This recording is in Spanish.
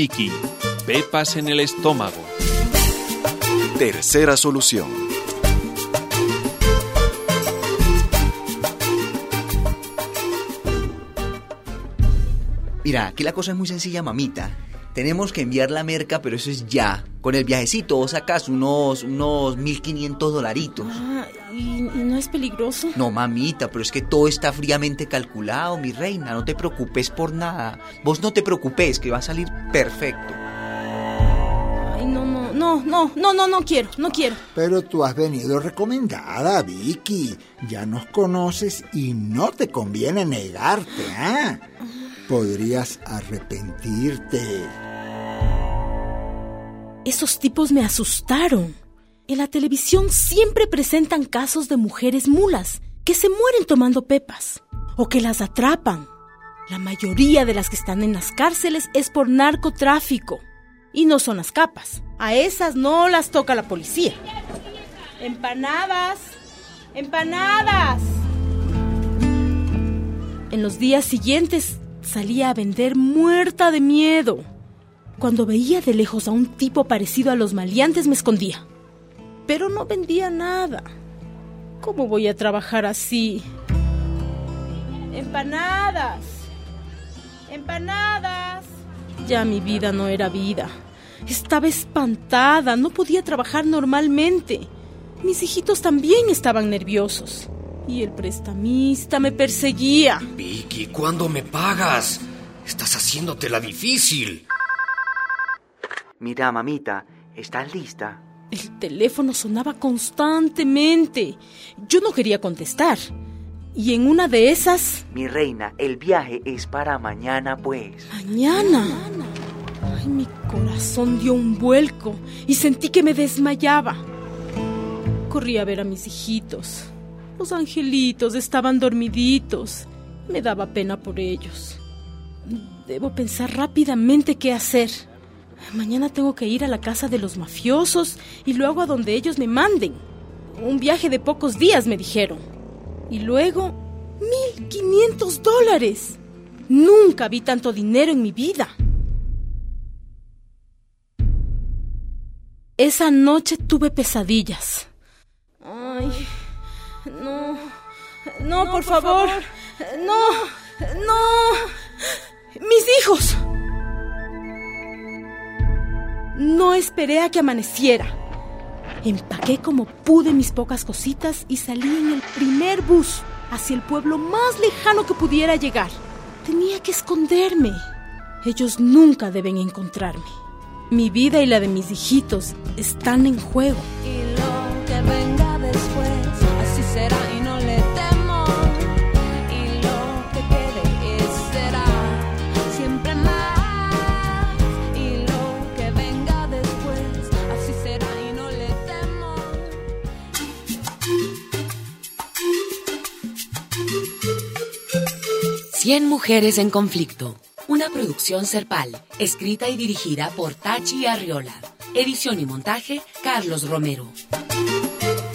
Vicky, pepas en el estómago. Tercera solución. Mira, aquí la cosa es muy sencilla, mamita. Tenemos que enviar la merca, pero eso es ya. Con el viajecito vos sacas unos $1,500. ¿Y no es peligroso? No, mamita, pero es que todo está fríamente calculado, mi reina. No te preocupes por nada. Vos no te preocupes, que va a salir perfecto. Ay, no quiero. Pero tú has venido recomendada, Vicky. Ya nos conoces y no te conviene negarte, ¿ah? Podrías arrepentirte. Esos tipos me asustaron. En la televisión siempre presentan casos de mujeres mulas que se mueren tomando pepas o que las atrapan. La mayoría de las que están en las cárceles es por narcotráfico. Y no son las capas. A esas no las toca la policía. ¡Empanadas! En los días siguientes salía a vender muerta de miedo. Cuando veía de lejos a un tipo parecido a los maleantes me escondía. Pero no vendía nada. ¿Cómo voy a trabajar así? ¡Empanadas! Ya mi vida no era vida. Estaba espantada, no podía trabajar normalmente. Mis hijitos también estaban nerviosos. Y el prestamista me perseguía. Vicky, ¿cuándo me pagas? Estás haciéndotela difícil. Mira, mamita, ¿estás lista? El teléfono sonaba constantemente. Yo no quería contestar. Y en una de esas... Mi reina, el viaje es para mañana, pues. ¿Mañana? Ay, mi corazón dio un vuelco y sentí que me desmayaba. Corrí a ver a mis hijitos. Los angelitos estaban dormiditos. Me daba pena por ellos. Debo pensar rápidamente qué hacer. Mañana tengo que ir a la casa de los mafiosos y luego a donde ellos me manden. Un viaje de pocos días, me dijeron. Y luego, $1,500. Nunca vi tanto dinero en mi vida. Esa noche tuve pesadillas. Ay, no, por favor. No. ¡Mis hijos! No esperé a que amaneciera. Empaqué como pude mis pocas cositas y salí en el primer bus hacia el pueblo más lejano que pudiera llegar. Tenía que esconderme. Ellos nunca deben encontrarme. Mi vida y la de mis hijitos están en juego. Y lo que venga después, así será y no le temo. Y lo que quede será siempre más. Y lo que venga después, así será y no le temo. 100 mujeres en conflicto. Una producción Serpal, escrita y dirigida por Tachi Arriola. Edición y montaje, Carlos Romero.